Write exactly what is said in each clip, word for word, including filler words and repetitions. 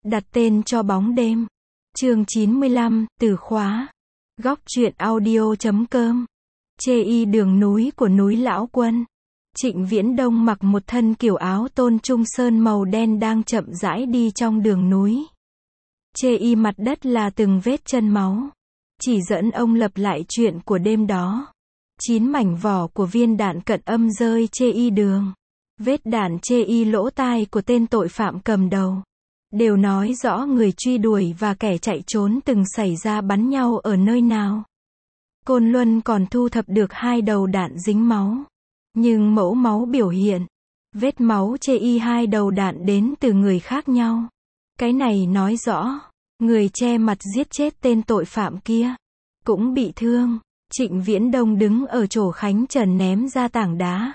Đặt tên cho bóng đêm. Chương chín mươi lăm, từ khóa. Góc truyện audio chấm com. Chê y đường núi của núi Lão Quân. Trịnh Viễn Đông mặc một thân kiểu áo tôn trung sơn màu đen đang chậm rãi đi trong đường núi. Chê y mặt đất là từng vết chân máu. Chỉ dẫn ông lập lại chuyện của đêm đó. Chín mảnh vỏ của viên đạn cận âm rơi chê y đường. Vết đạn chê y lỗ tai của tên tội phạm cầm đầu. Đều nói rõ người truy đuổi và kẻ chạy trốn từng xảy ra bắn nhau ở nơi nào. Côn Luân còn thu thập được hai đầu đạn dính máu. Nhưng mẫu máu biểu hiện, vết máu chê y hai đầu đạn đến từ người khác nhau. Cái này nói rõ, người che mặt giết chết tên tội phạm kia, cũng bị thương. Trịnh Viễn Đông đứng ở chỗ Khánh Trần ném ra tảng đá.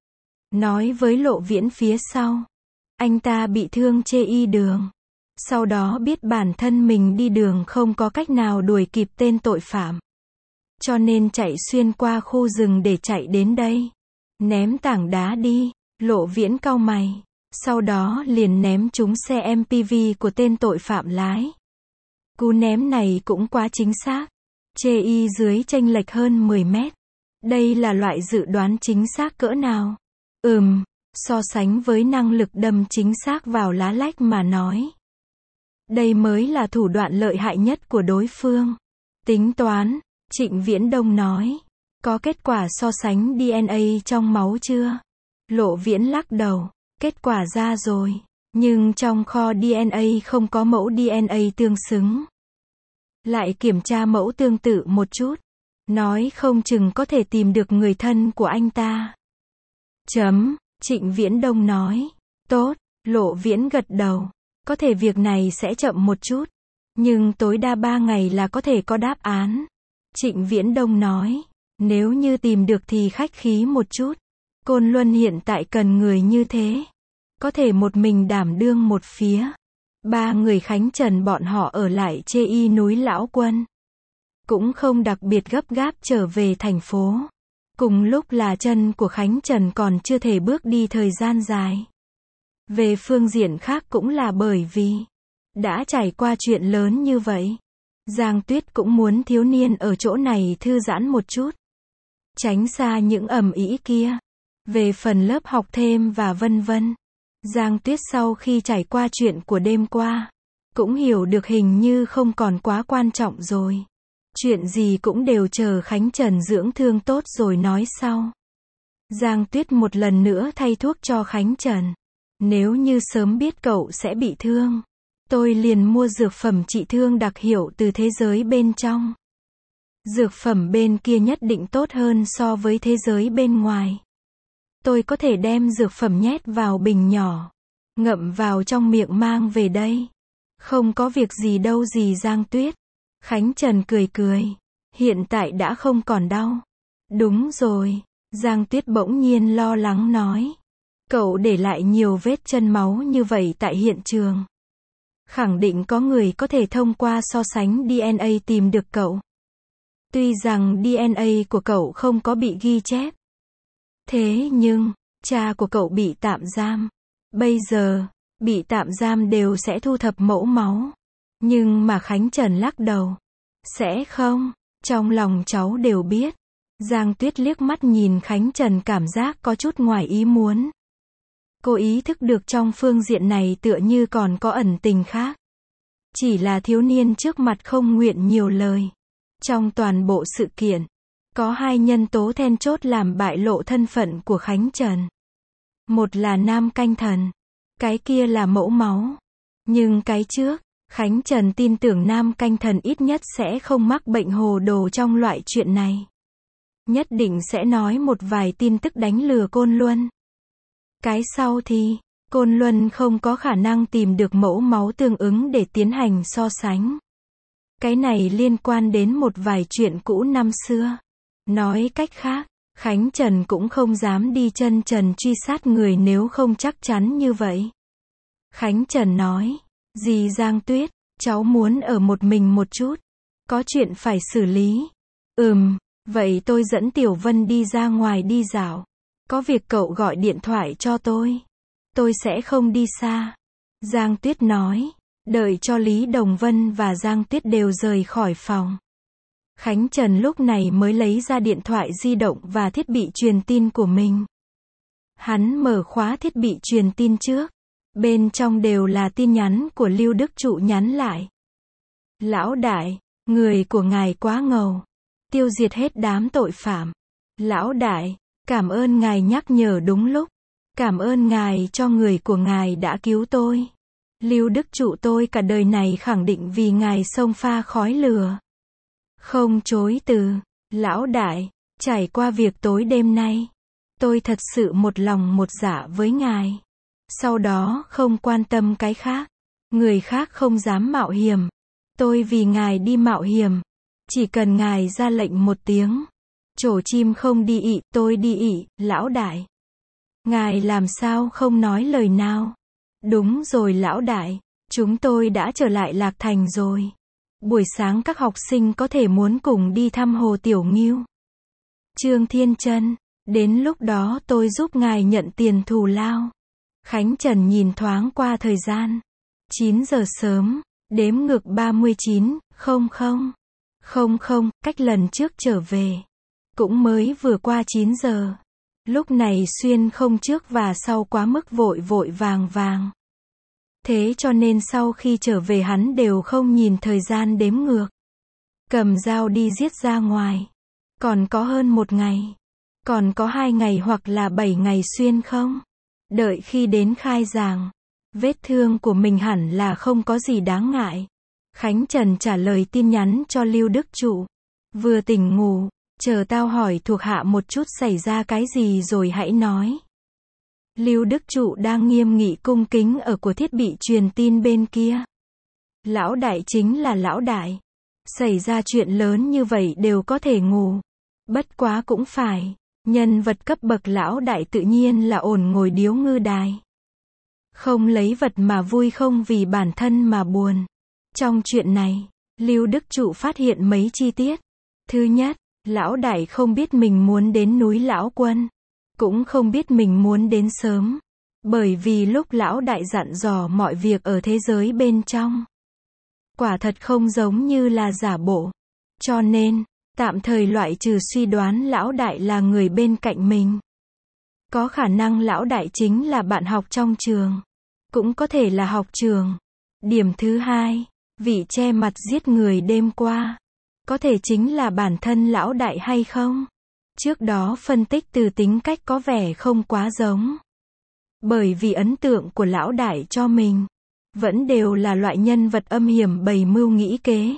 Nói với Lộ Viễn phía sau. Anh ta bị thương chê y đường. Sau đó biết bản thân mình đi đường không có cách nào đuổi kịp tên tội phạm. Cho nên chạy xuyên qua khu rừng để chạy đến đây. Ném tảng đá đi. Lộ Viễn cau mày. Sau đó liền ném trúng xe em pê vê của tên tội phạm lái. Cú ném này cũng quá chính xác. Chê y dưới chênh lệch hơn mười mét. Đây là loại dự đoán chính xác cỡ nào? Ừm, so sánh với năng lực đâm chính xác vào lá lách mà nói. Đây mới là thủ đoạn lợi hại nhất của đối phương. Tính toán, Trịnh Viễn Đông nói. Có kết quả so sánh đê en a trong máu chưa? Lộ Viễn lắc đầu. Kết quả ra rồi. Nhưng trong kho đê en a không có mẫu đê en a tương xứng. Lại kiểm tra mẫu tương tự một chút. Nói không chừng có thể tìm được người thân của anh ta. Chấm, Trịnh Viễn Đông nói. Tốt, Lộ Viễn gật đầu. Có thể việc này sẽ chậm một chút. Nhưng tối đa ba ngày là có thể có đáp án. Trịnh Viễn Đông nói. Nếu như tìm được thì khách khí một chút. Côn Luân hiện tại cần người như thế. Có thể một mình đảm đương một phía. Ba người Khánh Trần bọn họ ở lại chê y núi Lão Quân. Cũng không đặc biệt gấp gáp trở về thành phố. Cùng lúc là chân của Khánh Trần còn chưa thể bước đi thời gian dài. Về phương diện khác cũng là bởi vì đã trải qua chuyện lớn như vậy. Giang Tuyết cũng muốn thiếu niên ở chỗ này thư giãn một chút. Tránh xa những ầm ĩ kia. Về phần lớp học thêm và vân vân. Giang Tuyết sau khi trải qua chuyện của đêm qua, cũng hiểu được hình như không còn quá quan trọng rồi. Chuyện gì cũng đều chờ Khánh Trần dưỡng thương tốt rồi nói sau. Giang Tuyết một lần nữa thay thuốc cho Khánh Trần. Nếu như sớm biết cậu sẽ bị thương, tôi liền mua dược phẩm trị thương đặc hiệu từ thế giới bên trong. Dược phẩm bên kia nhất định tốt hơn so với thế giới bên ngoài. Tôi có thể đem dược phẩm nhét vào bình nhỏ, ngậm vào trong miệng mang về đây. Không có việc gì đâu gì Giang Tuyết. Khánh Trần cười cười. Hiện tại đã không còn đau. Đúng rồi. Giang Tuyết bỗng nhiên lo lắng nói. Cậu để lại nhiều vết chân máu như vậy tại hiện trường. Khẳng định có người có thể thông qua so sánh đê en a tìm được cậu. Tuy rằng đê en a của cậu không có bị ghi chép. Thế nhưng, cha của cậu bị tạm giam. Bây giờ, bị tạm giam đều sẽ thu thập mẫu máu. Nhưng mà Khánh Trần lắc đầu. Sẽ không, trong lòng cháu đều biết. Giang Tuyết liếc mắt nhìn Khánh Trần cảm giác có chút ngoài ý muốn. Cô ý thức được trong phương diện này tựa như còn có ẩn tình khác. Chỉ là thiếu niên trước mặt không nguyện nhiều lời. Trong toàn bộ sự kiện, có hai nhân tố then chốt làm bại lộ thân phận của Khánh Trần. Một là nam canh thần. Cái kia là mẫu máu. Nhưng cái trước, Khánh Trần tin tưởng nam canh thần ít nhất sẽ không mắc bệnh hồ đồ trong loại chuyện này. Nhất định sẽ nói một vài tin tức đánh lừa Côn Luân. Cái sau thì, Côn Luân không có khả năng tìm được mẫu máu tương ứng để tiến hành so sánh. Cái này liên quan đến một vài chuyện cũ năm xưa. Nói cách khác, Khánh Trần cũng không dám đi chân trần truy sát người nếu không chắc chắn như vậy. Khánh Trần nói. Dì Giang Tuyết, cháu muốn ở một mình một chút. Có chuyện phải xử lý. Ừm, vậy tôi dẫn Tiểu Vân đi ra ngoài đi dạo. Có việc cậu gọi điện thoại cho tôi. Tôi sẽ không đi xa. Giang Tuyết nói. Đợi cho Lý Đồng Vân và Giang Tuyết đều rời khỏi phòng. Khánh Trần lúc này mới lấy ra điện thoại di động và thiết bị truyền tin của mình. Hắn mở khóa thiết bị truyền tin trước. Bên trong đều là tin nhắn của Lưu Đức Trụ nhắn lại. Lão đại, người của ngài quá ngầu. Tiêu diệt hết đám tội phạm. Lão đại, cảm ơn ngài nhắc nhở đúng lúc. Cảm ơn ngài cho người của ngài đã cứu tôi. Lưu Đức Trụ tôi cả đời này khẳng định vì ngài xông pha khói lửa. Không chối từ. Lão đại, trải qua việc tối đêm nay, tôi thật sự một lòng một dạ với ngài. Sau đó không quan tâm cái khác. Người khác không dám mạo hiểm. Tôi vì ngài đi mạo hiểm. Chỉ cần ngài ra lệnh một tiếng. Trổ chim không đi ị, tôi đi ị, lão đại. Ngài làm sao không nói lời nào? Đúng rồi lão đại, chúng tôi đã trở lại Lạc Thành rồi. Buổi sáng các học sinh có thể muốn cùng đi thăm Hồ Tiểu Ngưu. Trương Thiên Trân, đến lúc đó tôi giúp ngài nhận tiền thù lao. Khánh Trần nhìn thoáng qua thời gian. chín giờ sớm, đếm ngược ba mươi chín, không không. Không không, cách lần trước trở về. Cũng mới vừa qua chín giờ. Lúc này xuyên không trước và sau quá mức vội vội vàng vàng. Thế cho nên sau khi trở về hắn đều không nhìn thời gian đếm ngược. Cầm dao đi giết ra ngoài. Còn có hơn một ngày. Còn có hai ngày hoặc là bảy ngày xuyên không? Đợi khi đến khai giảng. Vết thương của mình hẳn là không có gì đáng ngại. Khánh Trần trả lời tin nhắn cho Lưu Đức Trụ. Vừa tỉnh ngủ, chờ tao hỏi thuộc hạ một chút xảy ra cái gì rồi hãy nói. Lưu Đức Trụ đang nghiêm nghị cung kính ở của thiết bị truyền tin bên kia. Lão đại chính là lão đại. Xảy ra chuyện lớn như vậy đều có thể ngủ. Bất quá cũng phải. Nhân vật cấp bậc lão đại tự nhiên là ổn ngồi điếu ngư đài. Không lấy vật mà vui, không vì bản thân mà buồn. Trong chuyện này, Lưu Đức Trụ phát hiện mấy chi tiết. Thứ nhất, lão đại không biết mình muốn đến núi Lão Quân. Cũng không biết mình muốn đến sớm. Bởi vì lúc lão đại dặn dò mọi việc ở thế giới bên trong. Quả thật không giống như là giả bộ. Cho nên, tạm thời loại trừ suy đoán lão đại là người bên cạnh mình. Có khả năng lão đại chính là bạn học trong trường. Cũng có thể là học trường. Điểm thứ hai, vị che mặt giết người đêm qua. Có thể chính là bản thân lão đại hay không? Trước đó phân tích từ tính cách có vẻ không quá giống. Bởi vì ấn tượng của lão đại cho mình vẫn đều là loại nhân vật âm hiểm bày mưu nghĩ kế.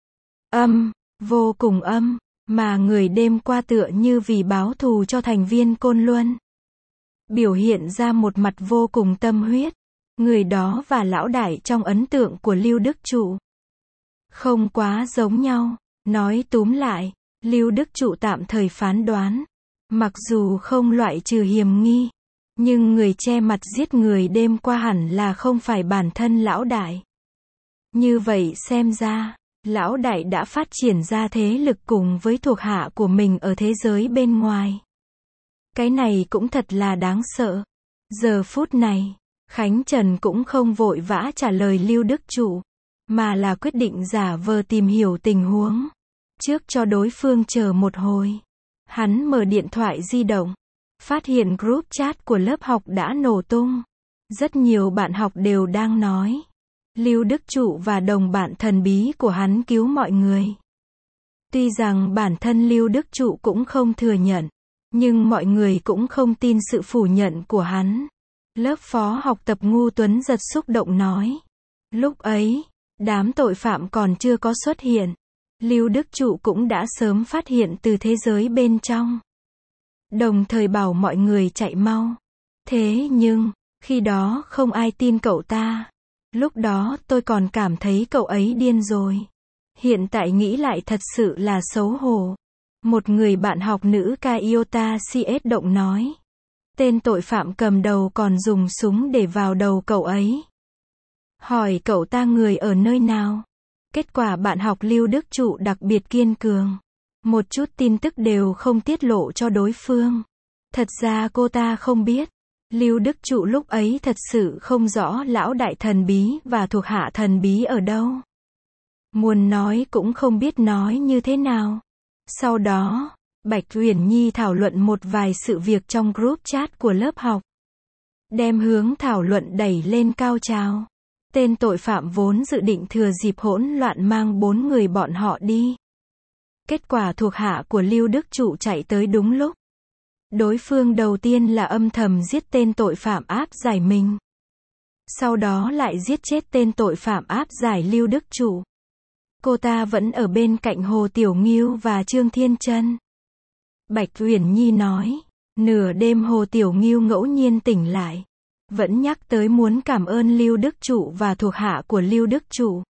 Âm, vô cùng âm, mà người đêm qua tựa như vì báo thù cho thành viên Côn Luân. Biểu hiện ra một mặt vô cùng tâm huyết. Người đó và lão đại trong ấn tượng của Lưu Đức Trụ không quá giống nhau. Nói túm lại, Lưu Đức Trụ tạm thời phán đoán. Mặc dù không loại trừ hiểm nghi, nhưng người che mặt giết người đêm qua hẳn là không phải bản thân lão đại. Như vậy xem ra, lão đại đã phát triển ra thế lực cùng với thuộc hạ của mình ở thế giới bên ngoài. Cái này cũng thật là đáng sợ. Giờ phút này, Khánh Trần cũng không vội vã trả lời Lưu Đức Trụ, mà là quyết định giả vờ tìm hiểu tình huống. Trước cho đối phương chờ một hồi. Hắn mở điện thoại di động. Phát hiện group chat của lớp học đã nổ tung. Rất nhiều bạn học đều đang nói. Lưu Đức Trụ và đồng bạn thần bí của hắn cứu mọi người. Tuy rằng bản thân Lưu Đức Trụ cũng không thừa nhận. Nhưng mọi người cũng không tin sự phủ nhận của hắn. Lớp phó học tập Ngu Tuấn Giật xúc động nói. Lúc ấy, đám tội phạm còn chưa có xuất hiện. Lưu Đức Trụ cũng đã sớm phát hiện từ thế giới bên trong. Đồng thời bảo mọi người chạy mau. Thế nhưng, khi đó không ai tin cậu ta. Lúc đó tôi còn cảm thấy cậu ấy điên rồi. Hiện tại nghĩ lại thật sự là xấu hổ. Một người bạn học nữ Kaiota xê ét động nói. Tên tội phạm cầm đầu còn dùng súng để vào đầu cậu ấy. Hỏi cậu ta người ở nơi nào? Kết quả bạn học Lưu Đức Trụ đặc biệt kiên cường. Một chút tin tức đều không tiết lộ cho đối phương. Thật ra cô ta không biết. Lưu Đức Trụ lúc ấy thật sự không rõ lão đại thần bí và thuộc hạ thần bí ở đâu. Muốn nói cũng không biết nói như thế nào. Sau đó, Bạch Uyển Nhi thảo luận một vài sự việc trong group chat của lớp học. Đem hướng thảo luận đẩy lên cao trào. Tên tội phạm vốn dự định thừa dịp hỗn loạn mang bốn người bọn họ đi. Kết quả thuộc hạ của Lưu Đức Trụ chạy tới đúng lúc. Đối phương đầu tiên là âm thầm giết tên tội phạm áp giải mình. Sau đó lại giết chết tên tội phạm áp giải Lưu Đức Trụ. Cô ta vẫn ở bên cạnh Hồ Tiểu Ngưu và Trương Thiên Trân. Bạch Uyển Nhi nói, nửa đêm Hồ Tiểu Ngưu ngẫu nhiên tỉnh lại. Vẫn nhắc tới muốn cảm ơn Lưu Đức Trụ và thuộc hạ của Lưu Đức Trụ.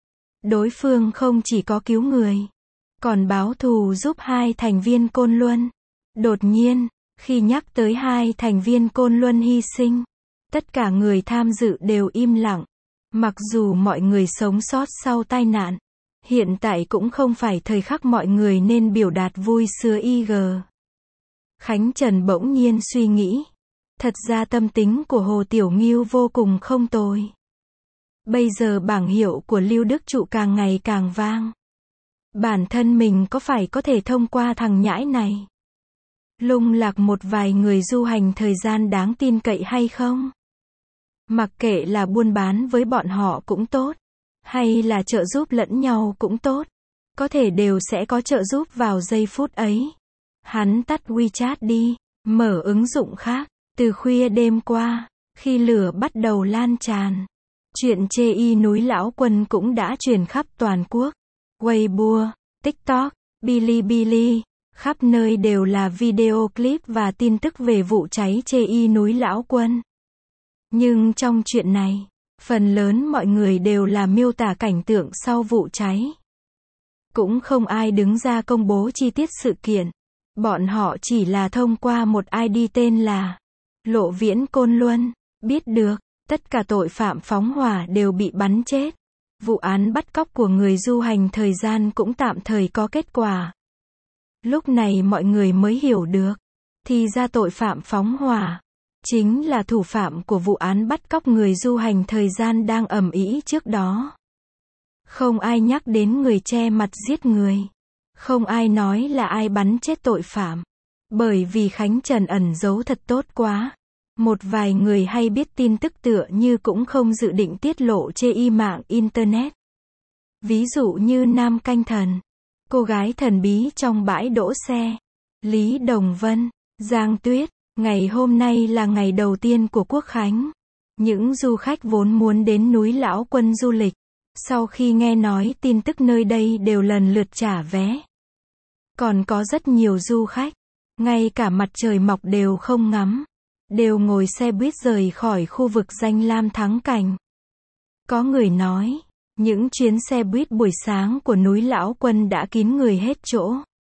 Đối phương không chỉ có cứu người, còn báo thù giúp hai thành viên Côn Luân. Đột nhiên, khi nhắc tới hai thành viên Côn Luân hy sinh, tất cả người tham dự đều im lặng. Mặc dù mọi người sống sót sau tai nạn, hiện tại cũng không phải thời khắc mọi người nên biểu đạt vui sướng i giê. Khánh Trần bỗng nhiên suy nghĩ. Thật ra tâm tính của Hồ Tiểu Ngưu vô cùng không tồi. Bây giờ bảng hiệu của Lưu Đức Trụ càng ngày càng vang. Bản thân mình có phải có thể thông qua thằng nhãi này lung lạc một vài người du hành thời gian đáng tin cậy hay không? Mặc kệ là buôn bán với bọn họ cũng tốt, hay là trợ giúp lẫn nhau cũng tốt, có thể đều sẽ có trợ giúp vào giây phút ấy. Hắn tắt WeChat đi, mở ứng dụng khác. Từ khuya đêm qua, khi lửa bắt đầu lan tràn, chuyện chê y núi Lão Quân cũng đã truyền khắp toàn quốc. Weibo, TikTok, Bilibili, khắp nơi đều là video clip và tin tức về vụ cháy chê y núi Lão Quân. Nhưng trong chuyện này, phần lớn mọi người đều là miêu tả cảnh tượng sau vụ cháy. Cũng không ai đứng ra công bố chi tiết sự kiện. Bọn họ chỉ là thông qua một i đê tên là Lộ Viễn Côn Luân, biết được, tất cả tội phạm phóng hỏa đều bị bắn chết. Vụ án bắt cóc của người du hành thời gian cũng tạm thời có kết quả. Lúc này mọi người mới hiểu được, thì ra tội phạm phóng hỏa chính là thủ phạm của vụ án bắt cóc người du hành thời gian đang ầm ĩ trước đó. Không ai nhắc đến người che mặt giết người. Không ai nói là ai bắn chết tội phạm. Bởi vì Khánh Trần ẩn giấu thật tốt quá. Một vài người hay biết tin tức tựa như cũng không dự định tiết lộ chê y mạng Internet. Ví dụ như Nam Canh Thần, cô gái thần bí trong bãi đỗ xe, Lý Đồng Vân, Giang Tuyết. Ngày hôm nay là ngày đầu tiên của Quốc Khánh. Những du khách vốn muốn đến núi Lão Quân du lịch, sau khi nghe nói tin tức nơi đây đều lần lượt trả vé. Còn có rất nhiều du khách, ngay cả mặt trời mọc đều không ngắm, đều ngồi xe buýt rời khỏi khu vực danh lam thắng cảnh. Có người nói, những chuyến xe buýt buổi sáng của núi Lão Quân đã kín người hết chỗ.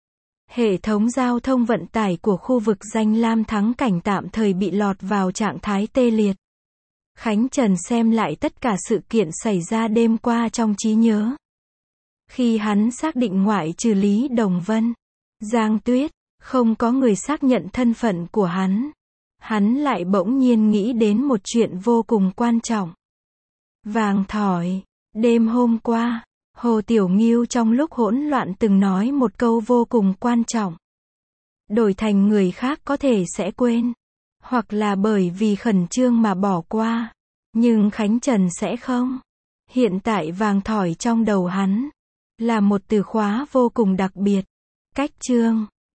Hệ thống giao thông vận tải của khu vực danh lam thắng cảnh tạm thời bị lọt vào trạng thái tê liệt. Khánh Trần xem lại tất cả sự kiện xảy ra đêm qua trong trí nhớ. Khi hắn xác định ngoại trừ Lý Đồng Vân, Giang Tuyết, không có người xác nhận thân phận của hắn. Hắn lại bỗng nhiên nghĩ đến một chuyện vô cùng quan trọng. Vàng thỏi, đêm hôm qua, Hồ Tiểu Ngưu trong lúc hỗn loạn từng nói một câu vô cùng quan trọng. Đổi thành người khác có thể sẽ quên, hoặc là bởi vì khẩn trương mà bỏ qua. Nhưng Khánh Trần sẽ không. Hiện tại vàng thỏi trong đầu hắn là một từ khóa vô cùng đặc biệt. Cách chương